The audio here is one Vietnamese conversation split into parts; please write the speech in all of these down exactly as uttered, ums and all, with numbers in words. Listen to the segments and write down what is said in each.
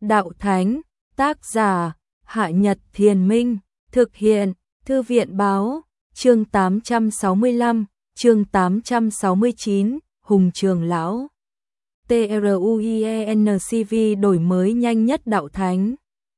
Đạo Thánh, tác giả, Hạ Nhật Thiền Minh, thực hiện, Thư viện Báo, chương tám trăm sáu mươi lăm, chương tám trăm sáu mươi chín, Hùng Trường Lão. TRUIENCV đổi mới nhanh nhất Đạo Thánh.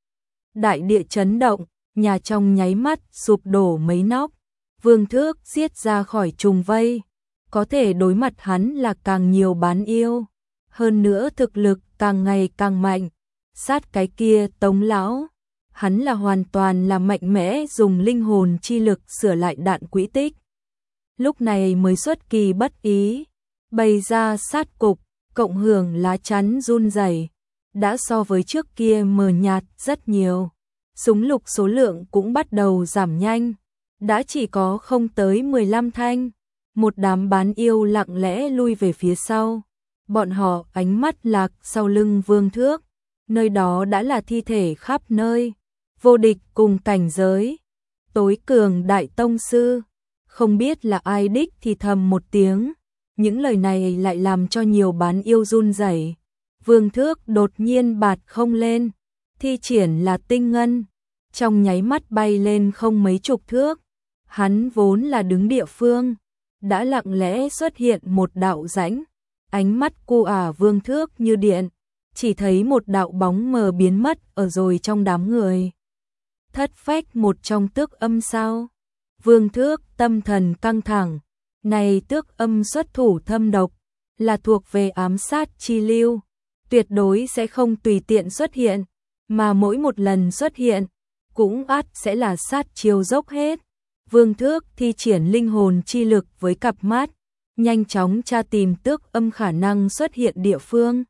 Đại địa chấn động, nhà trong nháy mắt sụp đổ mấy nóc, Vương Thước giết ra khỏi trùng vây, có thể đối mặt hắn là càng nhiều bán yêu, hơn nữa thực lực càng ngày càng mạnh, sát cái kia Tống lão, hắn là hoàn toàn là mạnh mẽ dùng linh hồn chi lực sửa lại đạn quỹ tích. Lúc này mới xuất kỳ bất ý, bày ra sát cục, cộng hưởng lá chắn run rẩy, đã so với trước kia mờ nhạt rất nhiều. Súng lục số lượng cũng bắt đầu giảm nhanh, đã chỉ có không tới mười lăm thanh. Một đám bán yêu lặng lẽ lui về phía sau. Bọn họ ánh mắt lạc sau lưng Vương Thước, nơi đó đã là thi thể khắp nơi, vô địch cùng cảnh giới. Tối cường đại tông sư, không biết là ai đích thì thầm một tiếng, những lời này lại làm cho nhiều bán yêu run rẩy. Vương Thước đột nhiên bạt không lên, thi triển là tinh ngân, trong nháy mắt bay lên không mấy chục thước. Hắn vốn là đứng địa phương, đã lặng lẽ xuất hiện một đạo rãnh, ánh mắt cu ả Vương Thước như điện, chỉ thấy một đạo bóng mờ biến mất ở rồi trong đám người. Thất phách một trong tước âm sao? Vương Thước tâm thần căng thẳng, này tước âm xuất thủ thâm độc, là thuộc về ám sát chi lưu, tuyệt đối sẽ không tùy tiện xuất hiện, mà mỗi một lần xuất hiện, cũng ắt sẽ là sát chiêu dốc hết. Vương Thước thi triển linh hồn chi lực với cặp mắt, nhanh chóng tra tìm tước âm khả năng xuất hiện địa phương.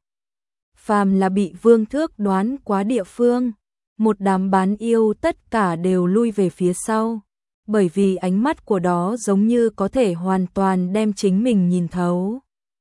Phàm là bị Vương Thước đoán quá địa phương, một đám bán yêu tất cả đều lui về phía sau, bởi vì ánh mắt của đó giống như có thể hoàn toàn đem chính mình nhìn thấu.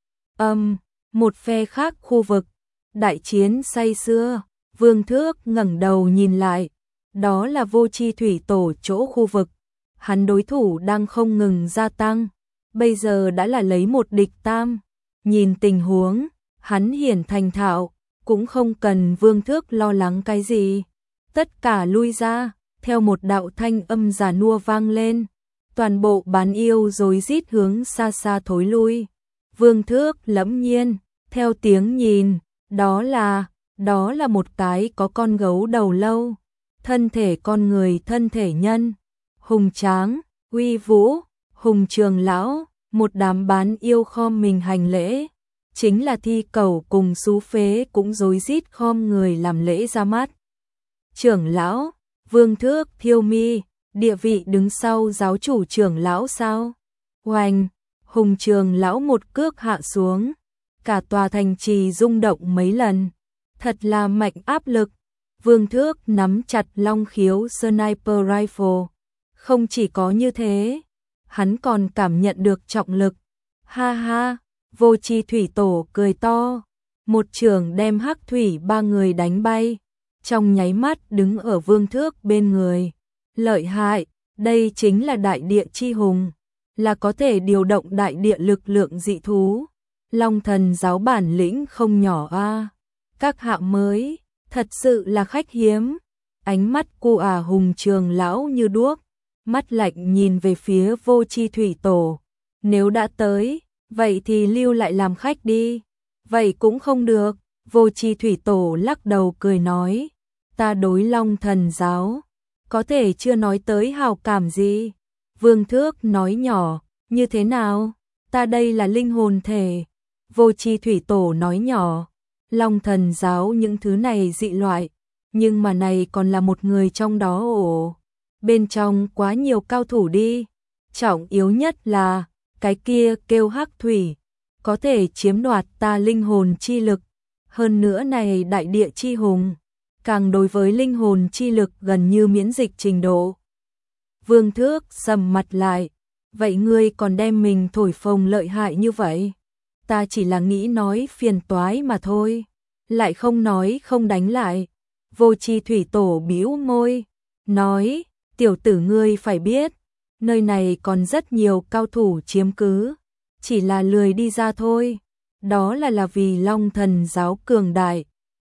Âm, một phe khác khu vực, đại chiến say sưa, Vương Thước ngẩng đầu nhìn lại, đó là Vô Chi Thủy Tổ chỗ khu vực. Hắn đối thủ đang không ngừng gia tăng, bây giờ đã là lấy một địch tam. Nhìn tình huống, hắn hiển thành thạo, cũng không cần Vương Thước lo lắng cái gì. Tất cả lui ra, theo một đạo thanh âm già nua vang lên. Toàn bộ bán yêu rối rít hướng xa xa thối lui. Vương Thước lẫm nhiên, theo tiếng nhìn, đó là, đó là một cái có con gấu đầu lâu, thân thể con người thân thể nhân. Hùng tráng, uy vũ, Hùng Trường Lão, một đám bán yêu khom mình hành lễ, chính là Thi Cẩu cùng Sú Phế cũng rối rít khom người làm lễ ra mắt. Trưởng lão, Vương Thước Thiêu Mi, địa vị đứng sau giáo chủ trưởng lão sao? Oanh, Hùng Trường Lão một cước hạ xuống, cả tòa thành trì rung động mấy lần, thật là mạnh áp lực. Vương Thước nắm chặt long khiếu sniper rifle. Không chỉ có như thế, hắn còn cảm nhận được trọng lực. Ha ha, Vô Chi Thủy Tổ cười to, một trường đem Hắc Thủy ba người đánh bay, trong nháy mắt đứng ở Vương Thước bên người. Lợi hại, đây chính là đại địa chi hùng, là có thể điều động đại địa lực lượng dị thú. Long Thần giáo bản lĩnh không nhỏ a. À. Các hạ mới, thật sự là khách hiếm. Ánh mắt cu ả Hùng Trường Lão như đuốc, mắt lạnh nhìn về phía Vô Chi Thủy Tổ. Nếu đã tới, vậy thì lưu lại làm khách đi. Vậy cũng không được. Vô Chi Thủy Tổ lắc đầu cười nói, ta đối Long Thần giáo, có thể chưa nói tới hào cảm gì. Vương Thước nói nhỏ, như thế nào? Ta đây là linh hồn thể. Vô Chi Thủy Tổ nói nhỏ, Long Thần giáo những thứ này dị loại, nhưng mà này còn là một người trong đó ổ. Bên trong quá nhiều cao thủ đi, trọng yếu nhất là, cái kia kêu Hắc Thủy, có thể chiếm đoạt ta linh hồn chi lực, hơn nữa này đại địa chi hùng, càng đối với linh hồn chi lực gần như miễn dịch trình độ. Vương Thước sầm mặt lại, vậy ngươi còn đem mình thổi phồng lợi hại như vậy? Ta chỉ là nghĩ nói phiền toái mà thôi, lại không nói không đánh lại. Vô Chi Thủy Tổ bĩu môi, nói, tiểu tử ngươi phải biết, nơi này còn rất nhiều cao thủ chiếm cứ, chỉ là lười đi ra thôi. Đó là là vì Long Thần giáo cường đại,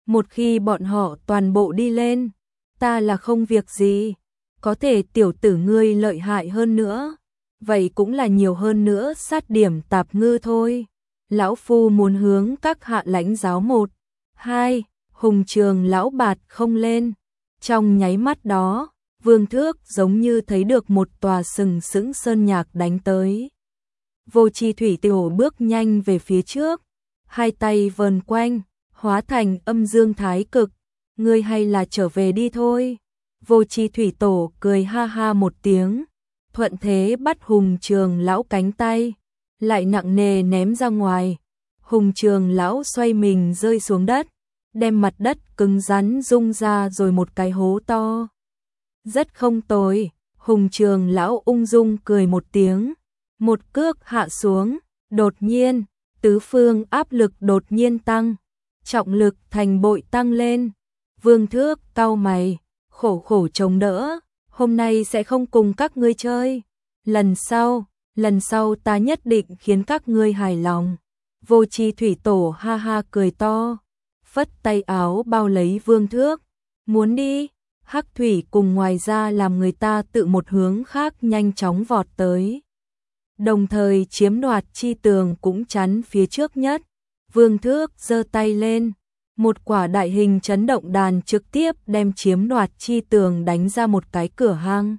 Một khi bọn họ toàn bộ đi lên, ta là không việc gì. Có thể tiểu tử ngươi lợi hại hơn nữa, vậy cũng là nhiều hơn nữa sát điểm tạp ngư thôi. Lão phu muốn hướng các hạ lãnh giáo một, hai, Hùng Trường lão bạt không lên. Trong nháy mắt đó, Vương Thước giống như thấy được một tòa sừng sững sơn nhạc đánh tới. Vô Chi Thủy Tổ bước nhanh về phía trước, hai tay vờn quanh, hóa thành âm dương thái cực. Ngươi hay là trở về đi thôi. Vô Chi Thủy Tổ cười ha ha một tiếng, thuận thế bắt Hùng Trường lão cánh tay, lại nặng nề ném ra ngoài. Hùng Trường lão xoay mình rơi xuống đất, đem mặt đất cứng rắn rung ra rồi một cái hố to. Rất không tồi. Hùng Trường lão ung dung cười một tiếng, một cước hạ xuống, đột nhiên, tứ phương áp lực đột nhiên tăng, trọng lực thành bội tăng lên. Vương Thước cau mày, khổ khổ chống đỡ, hôm nay sẽ không cùng các ngươi chơi. Lần sau, lần sau ta nhất định khiến các ngươi hài lòng. Vô Chi Thủy Tổ ha ha cười to, phất tay áo bao lấy Vương Thước, muốn đi. Hắc thủy cùng ngoài ra làm người ta tự một hướng khác nhanh chóng vọt tới, đồng thời chiếm đoạt chi tường cũng chắn phía trước nhất. Vương Thước giơ tay lên, một quả đại hình chấn động đàn trực tiếp đem chiếm đoạt chi tường đánh ra một cái cửa hang.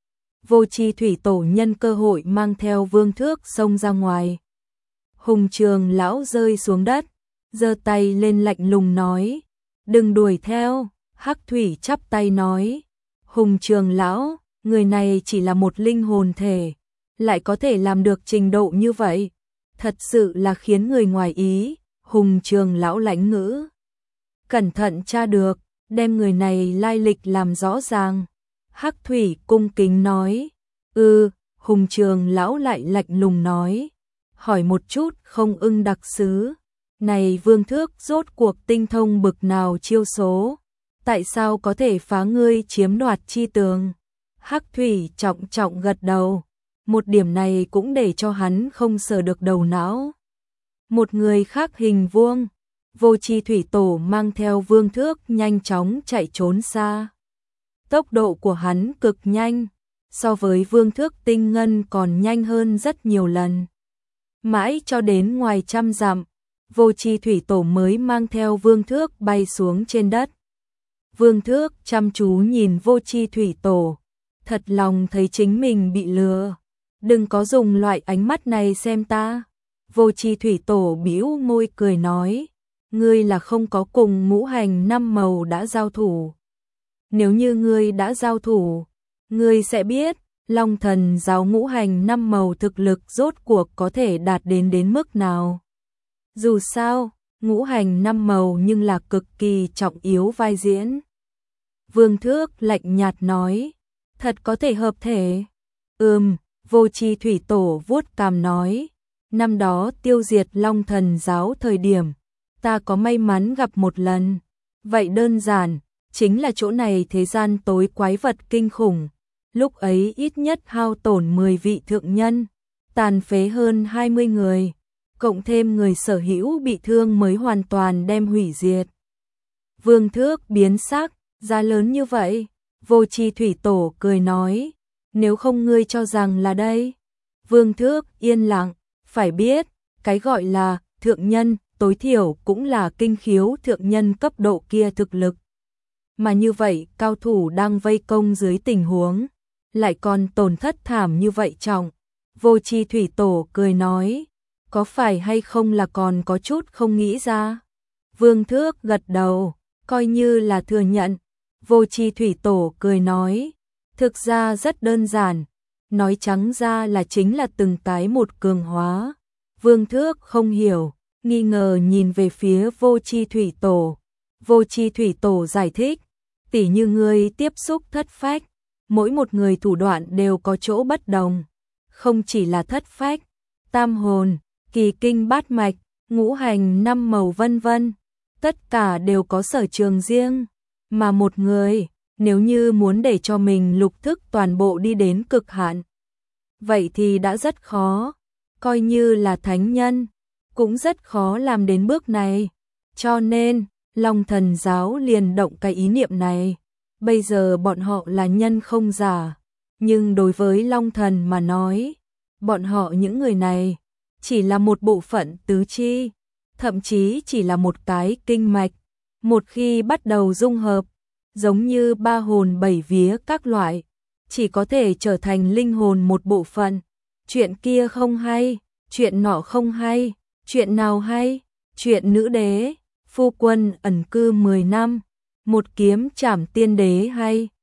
Vô Chi Thủy Tổ nhân cơ hội mang theo Vương Thước xông ra ngoài. Hùng Trường lão rơi xuống đất, giơ tay lên lạnh lùng nói, đừng đuổi theo. Hắc thủy chắp tay nói, Hùng Trường lão, người này chỉ là một linh hồn thể, lại có thể làm được trình độ như vậy, thật sự là khiến người ngoài ý. Hùng Trường lão lãnh ngữ, cẩn thận tra được, đem người này lai lịch làm rõ ràng. Hắc thủy cung kính nói, ừ. Hùng Trường lão lại lạnh lùng nói, hỏi một chút không ưng đặc sứ, này Vương Thước rốt cuộc tinh thông bực nào chiêu số, tại sao có thể phá ngươi chiếm đoạt chi tường? Hắc thủy trọng trọng gật đầu, một điểm này cũng để cho hắn không sờ được đầu não. Một người khác hình vuông, Vô Chi Thủy Tổ mang theo Vương Thước nhanh chóng chạy trốn xa. Tốc độ của hắn cực nhanh, so với Vương Thước tinh ngân còn nhanh hơn rất nhiều lần. Mãi cho đến ngoài trăm dặm, Vô Chi Thủy Tổ mới mang theo Vương Thước bay xuống trên đất. Vương Thước chăm chú nhìn Vô Chi Thủy Tổ, thật lòng thấy chính mình bị lừa. Đừng có dùng loại ánh mắt này xem ta. Vô Chi Thủy Tổ bĩu môi cười nói, ngươi là không có cùng ngũ hành năm màu đã giao thủ. Nếu như ngươi đã giao thủ, ngươi sẽ biết, Long Thần giáo ngũ hành năm màu thực lực rốt cuộc có thể đạt đến đến mức nào. Dù sao, ngũ hành năm màu nhưng là cực kỳ trọng yếu vai diễn. Vương Thước lạnh nhạt nói, thật có thể hợp thể. Ừm. Vô Chi Thủy Tổ vuốt cằm nói, năm đó tiêu diệt Long Thần giáo thời điểm, ta có may mắn gặp một lần. Vậy đơn giản, chính là chỗ này thế gian tối quái vật kinh khủng. Lúc ấy ít nhất hao tổn mười vị thượng nhân, tàn phế hơn hai mươi người, cộng thêm người sở hữu bị thương mới hoàn toàn đem hủy diệt. Vương Thước biến sắc, giá lớn như vậy. Vô Chi Thủy Tổ cười nói, nếu không ngươi cho rằng là đây. Vương Thước yên lặng, phải biết, cái gọi là thượng nhân, tối thiểu cũng là kinh khiếu thượng nhân cấp độ kia thực lực. Mà như vậy, cao thủ đang vây công dưới tình huống, lại còn tổn thất thảm như vậy trọng. Vô Chi Thủy Tổ cười nói, có phải hay không là còn có chút không nghĩ ra. Vương Thước gật đầu, coi như là thừa nhận. Vô Chi Thủy Tổ cười nói, thực ra rất đơn giản, nói trắng ra là chính là từng cái một cường hóa. Vương Thước không hiểu, nghi ngờ nhìn về phía Vô Chi Thủy Tổ. Vô Chi Thủy Tổ giải thích, tỉ như ngươi tiếp xúc thất phách, mỗi một người thủ đoạn đều có chỗ bất đồng, không chỉ là thất phách, tam hồn, kỳ kinh bát mạch, ngũ hành năm màu vân vân, tất cả đều có sở trường riêng, mà một người nếu như muốn để cho mình lục thức toàn bộ đi đến cực hạn, vậy thì đã rất khó, coi như là thánh nhân, cũng rất khó làm đến bước này. Cho nên, Long Thần giáo liền động cái ý niệm này. Bây giờ bọn họ là nhân không giả, nhưng đối với Long Thần mà nói, bọn họ những người này chỉ là một bộ phận tứ chi, thậm chí chỉ là một cái kinh mạch. Một khi bắt đầu dung hợp, giống như ba hồn bảy vía các loại, chỉ có thể trở thành linh hồn một bộ phận. Chuyện kia không hay, chuyện nọ không hay, chuyện nào hay? Chuyện nữ đế, phu quân ẩn cư mười năm, một kiếm trảm tiên đế hay,